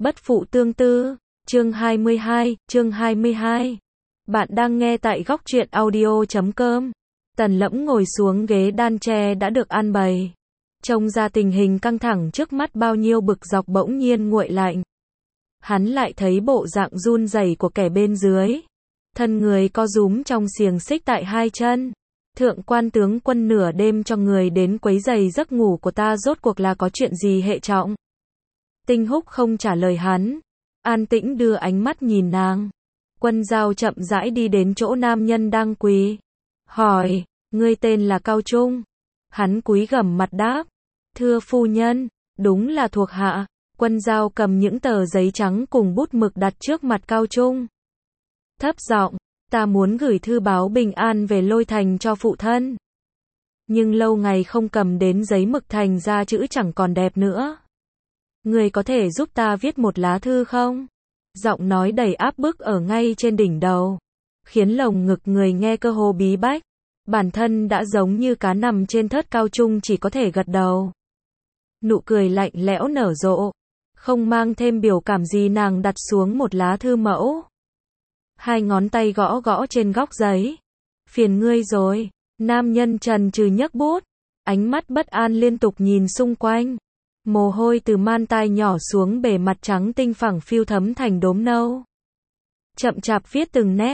Bất phụ tương tư, chương 22. Bạn đang nghe tại góc truyện audio.com. Tần Lẫm ngồi xuống ghế đan tre đã được an bày. Trông ra tình hình căng thẳng trước mắt bao nhiêu bực dọc bỗng nhiên nguội lạnh. Hắn lại thấy bộ dạng run rẩy của kẻ bên dưới. Thân người co rúm trong xiềng xích tại hai chân. Thượng quan tướng quân nửa đêm cho người đến quấy rầy giấc ngủ của ta, rốt cuộc là có chuyện gì hệ trọng? Tinh Húc không trả lời hắn, an tĩnh đưa ánh mắt nhìn nàng. Quân Giao chậm rãi đi đến chỗ nam nhân đang quỳ, hỏi, ngươi tên là Cao Trung? Hắn cúi gằm mặt đáp, thưa phu nhân, đúng là thuộc hạ. Quân Giao cầm những tờ giấy trắng cùng bút mực đặt trước mặt Cao Trung. Thấp giọng, ta muốn gửi thư báo bình an về Lôi Thành cho phụ thân. Nhưng lâu ngày không cầm đến giấy mực thành ra chữ chẳng còn đẹp nữa. Người có thể giúp ta viết một lá thư không? Giọng nói đầy áp bức ở ngay trên đỉnh đầu, khiến lồng ngực người nghe cơ hồ bí bách. Bản thân đã giống như cá nằm trên thớt, Cao Trung chỉ có thể gật đầu. Nụ cười lạnh lẽo nở rộ, không mang thêm biểu cảm gì, nàng đặt xuống một lá thư mẫu. Hai ngón tay gõ gõ trên góc giấy. Phiền ngươi rồi. Nam nhân trần trừ nhấc bút, ánh mắt bất an liên tục nhìn xung quanh. Mồ hôi từ man tai nhỏ xuống bề mặt trắng tinh phẳng phiu thấm thành đốm nâu. Chậm chạp viết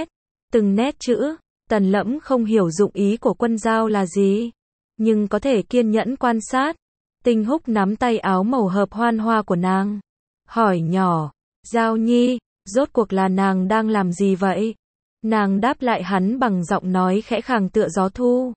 từng nét chữ. Tần Lẫm không hiểu dụng ý của Quân Giao là gì, nhưng có thể kiên nhẫn quan sát. Tinh Húc nắm tay áo màu hợp hoan hoa của nàng, hỏi nhỏ, Giao nhi, rốt cuộc là nàng đang làm gì vậy? Nàng đáp lại hắn bằng giọng nói khẽ khàng tựa gió thu.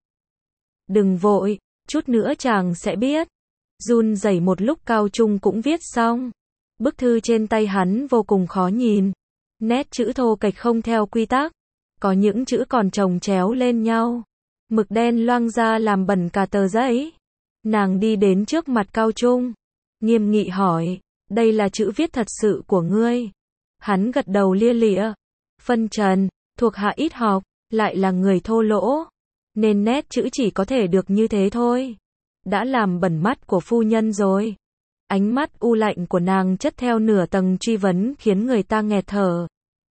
Đừng vội, chút nữa chàng sẽ biết. Run rẩy một lúc Cao Trung cũng viết xong. Bức thư trên tay hắn vô cùng khó nhìn. Nét chữ thô kệch không theo quy tắc. Có những chữ còn chồng chéo lên nhau. Mực đen loang ra làm bẩn cả tờ giấy. Nàng đi đến trước mặt Cao Trung, nghiêm nghị hỏi, đây là chữ viết thật sự của ngươi? Hắn gật đầu lia lịa. Phân trần, thuộc hạ ít học, lại là người thô lỗ, nên nét chữ chỉ có thể được như thế thôi. Đã làm bẩn mắt của phu nhân rồi. Ánh mắt u lạnh của nàng chất theo nửa tầng truy vấn khiến người ta nghẹt thở.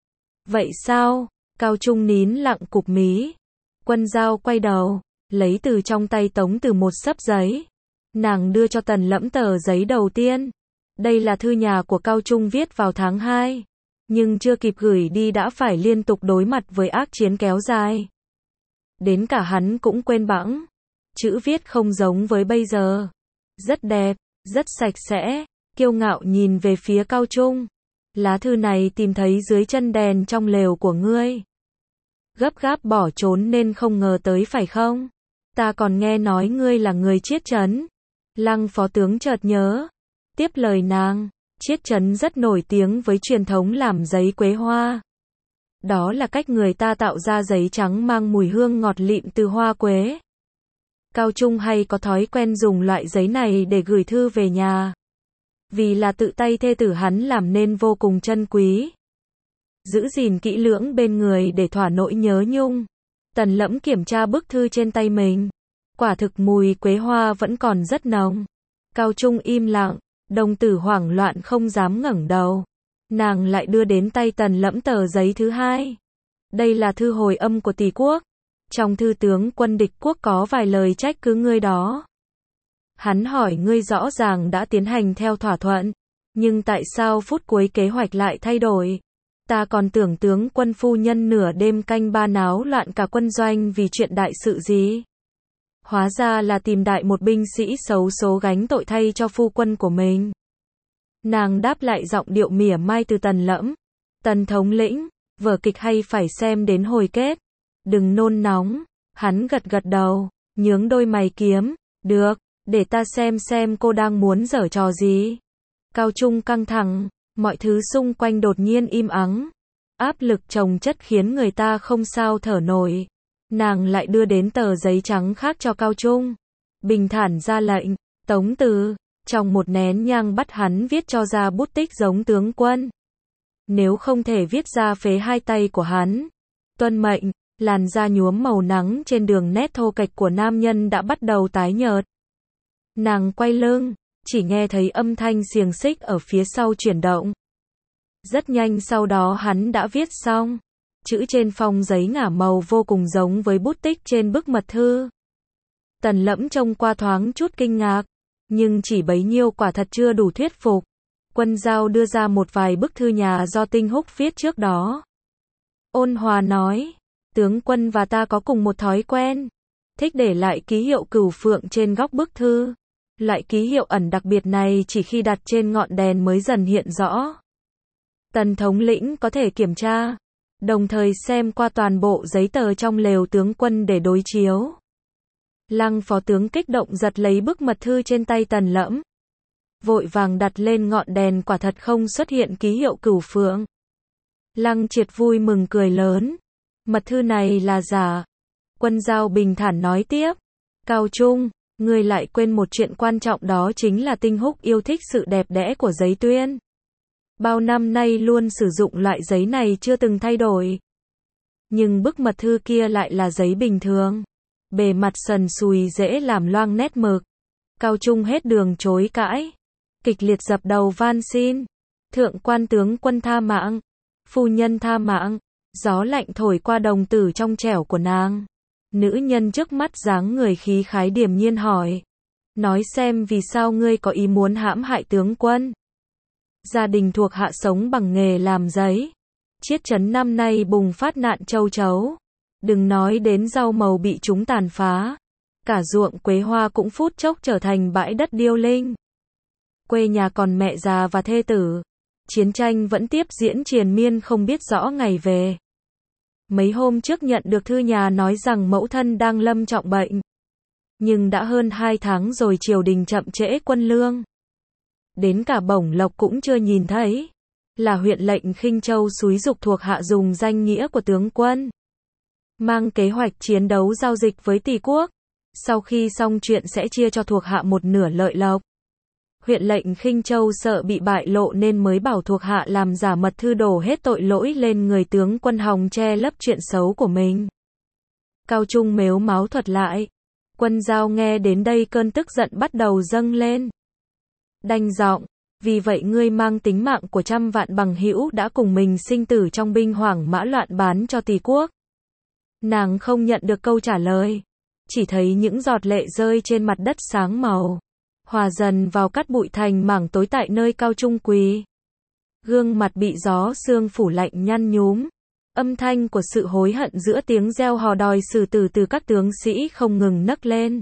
Vậy sao? Cao Trung nín lặng cụp mí. Quân Giao quay đầu, lấy từ trong tay Tống Từ một xấp giấy. Nàng đưa cho Tần Lẫm tờ giấy đầu tiên. Đây là thư nhà của Cao Trung viết vào tháng 2. Nhưng chưa kịp gửi đi đã phải liên tục đối mặt với ác chiến kéo dài. Đến cả hắn cũng quên bẵng. Chữ viết không giống với bây giờ. Rất đẹp, rất sạch sẽ. Kiêu ngạo nhìn về phía Cao Trung. Lá thư này tìm thấy dưới chân đèn trong lều của ngươi. Gấp gáp bỏ trốn nên không ngờ tới phải không? Ta còn nghe nói ngươi là người Chiết Trấn. Lăng phó tướng chợt nhớ. Tiếp lời nàng, Chiết Trấn rất nổi tiếng với truyền thống làm giấy quế hoa. Đó là cách người ta tạo ra giấy trắng mang mùi hương ngọt lịm từ hoa quế. Cao Trung hay có thói quen dùng loại giấy này để gửi thư về nhà. Vì là tự tay thê tử hắn làm nên vô cùng trân quý. Giữ gìn kỹ lưỡng bên người để thỏa nỗi nhớ nhung. Tần Lẫm kiểm tra bức thư trên tay mình. Quả thực mùi quế hoa vẫn còn rất nồng. Cao Trung im lặng, đồng tử hoảng loạn không dám ngẩng đầu. Nàng lại đưa đến tay Tần Lẫm tờ giấy thứ hai. Đây là thư hồi âm của tỷ quốc. Trong thư tướng quân địch quốc có vài lời trách cứ ngươi đó. Hắn hỏi ngươi rõ ràng đã tiến hành theo thỏa thuận, nhưng tại sao phút cuối kế hoạch lại thay đổi? Ta còn tưởng tướng quân phu nhân nửa đêm canh ba náo loạn cả quân doanh vì chuyện đại sự gì? Hóa ra là tìm đại một binh sĩ xấu số gánh tội thay cho phu quân của mình. Nàng đáp lại giọng điệu mỉa mai từ Tần Lẫm. Tần thống lĩnh, vở kịch hay phải xem đến hồi kết. Đừng nôn nóng. Hắn gật gật đầu, nhướng đôi mày kiếm. Được, để ta xem cô đang muốn giở trò gì. Cao Trung căng thẳng, mọi thứ xung quanh đột nhiên im ắng. Áp lực chồng chất khiến người ta không sao thở nổi. Nàng lại đưa đến tờ giấy trắng khác cho Cao Trung. Bình thản ra lệnh, Tống Từ, trong một nén nhang bắt hắn viết cho ra bút tích giống tướng quân. Nếu không thể viết ra phế hai tay của hắn. Tuân mệnh. Làn da nhuốm màu nắng trên đường nét thô kệch của nam nhân đã bắt đầu tái nhợt. Nàng quay lưng, chỉ nghe thấy âm thanh xiềng xích ở phía sau chuyển động. Rất nhanh sau đó hắn đã viết xong. Chữ trên phong giấy ngả màu vô cùng giống với bút tích trên bức mật thư. Tần Lẫm trông qua thoáng chút kinh ngạc, nhưng chỉ bấy nhiêu quả thật chưa đủ thuyết phục. Quân Giao đưa ra một vài bức thư nhà do Tinh Húc viết trước đó. Ôn hòa nói, tướng quân và ta có cùng một thói quen, thích để lại ký hiệu cửu phượng trên góc bức thư. Loại ký hiệu ẩn đặc biệt này chỉ khi đặt trên ngọn đèn mới dần hiện rõ. Tần thống lĩnh có thể kiểm tra, đồng thời xem qua toàn bộ giấy tờ trong lều tướng quân để đối chiếu. Lăng phó tướng kích động giật lấy bức mật thư trên tay Tần Lẫm, vội vàng đặt lên ngọn đèn, quả thật không xuất hiện ký hiệu cửu phượng. Lăng Triệt vui mừng cười lớn, mật thư này là giả. Quân Giao bình thản nói tiếp, Cao Trung, ngươi lại quên một chuyện quan trọng, đó chính là Tinh Húc yêu thích sự đẹp đẽ của giấy tuyên. Bao năm nay luôn sử dụng loại giấy này chưa từng thay đổi. Nhưng bức mật thư kia lại là giấy bình thường, bề mặt sần sùi dễ làm loang nét mực. Cao Trung hết đường chối cãi, kịch liệt dập đầu van xin, thượng quan tướng quân tha mạng, phu nhân tha mạng. Gió lạnh thổi qua đồng tử trong trẻo của nàng. Nữ nhân trước mắt dáng người khí khái điềm nhiên hỏi, nói xem vì sao ngươi có ý muốn hãm hại tướng quân. Gia đình thuộc hạ sống bằng nghề làm giấy. Chiết trấn năm nay bùng phát nạn châu chấu. Đừng nói đến rau màu bị chúng tàn phá, cả ruộng quế hoa cũng phút chốc trở thành bãi đất điêu linh. Quê nhà còn mẹ già và thê tử. Chiến tranh vẫn tiếp diễn triền miên không biết rõ ngày về. Mấy hôm trước nhận được thư nhà nói rằng mẫu thân đang lâm trọng bệnh. Nhưng đã hơn 2 tháng rồi triều đình chậm trễ quân lương. Đến cả bổng lộc cũng chưa nhìn thấy. Là huyện lệnh Khinh Châu xúi giục thuộc hạ dùng danh nghĩa của tướng quân, mang kế hoạch chiến đấu giao dịch với Tỳ quốc. Sau khi xong chuyện sẽ chia cho thuộc hạ một nửa lợi lộc. Huyện lệnh Khinh Châu sợ bị bại lộ nên mới bảo thuộc hạ làm giả mật thư đổ hết tội lỗi lên người tướng quân hòng che lấp chuyện xấu của mình. Cao Trung mếu máo thuật lại. Quân Giao nghe đến đây cơn tức giận bắt đầu dâng lên. Đanh giọng, vì vậy ngươi mang tính mạng của trăm vạn bằng hữu đã cùng mình sinh tử trong binh hoảng mã loạn bán cho Tỳ quốc. Nàng không nhận được câu trả lời, chỉ thấy những giọt lệ rơi trên mặt đất sáng màu, hòa dần vào cát bụi thành mảng tối tại nơi Cao Trung quỳ. Gương mặt bị gió sương phủ lạnh nhăn nhúm, âm thanh của sự hối hận giữa tiếng reo hò đòi xử tử từ các tướng sĩ không ngừng nấc lên.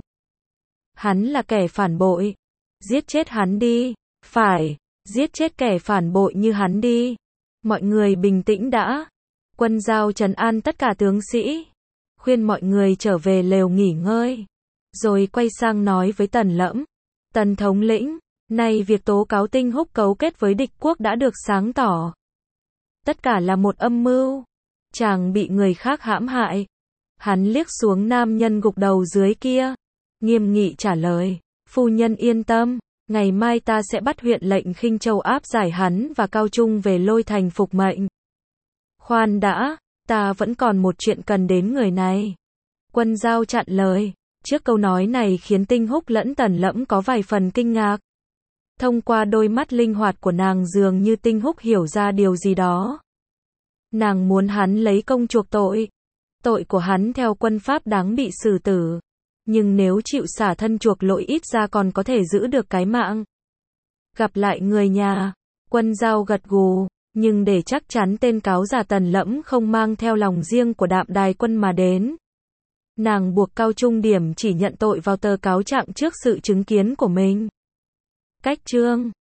Hắn là kẻ phản bội, giết chết hắn đi, phải, giết chết kẻ phản bội như hắn đi. Mọi người bình tĩnh đã. Quân Giao trấn an tất cả tướng sĩ, khuyên mọi người trở về lều nghỉ ngơi, rồi quay sang nói với Tần Lẫm, Tần thống lĩnh, nay việc tố cáo Tinh Húc cấu kết với địch quốc đã được sáng tỏ. Tất cả là một âm mưu, chàng bị người khác hãm hại. Hắn liếc xuống nam nhân gục đầu dưới kia, nghiêm nghị trả lời, phu nhân yên tâm, ngày mai ta sẽ bắt huyện lệnh Khinh Châu áp giải hắn và Cao Trung về Lôi Thành phục mệnh. Khoan đã, ta vẫn còn một chuyện cần đến người này. Quân Giao chặn lời. Trước câu nói này khiến Tinh Húc lẫn Tần Lẫm có vài phần kinh ngạc. Thông qua đôi mắt linh hoạt của nàng dường như Tinh Húc hiểu ra điều gì đó. Nàng muốn hắn lấy công chuộc tội. Tội của hắn theo quân pháp đáng bị xử tử. Nhưng nếu chịu xả thân chuộc lỗi ít ra còn có thể giữ được cái mạng. Gặp lại người nhà, Quân Giao gật gù, nhưng để chắc chắn tên cáo giả Tần Lẫm không mang theo lòng riêng của Đạm Đài quân mà đến. Nàng buộc Cao Trung điểm chỉ nhận tội vào tờ cáo trạng trước sự chứng kiến của mình. Cách chương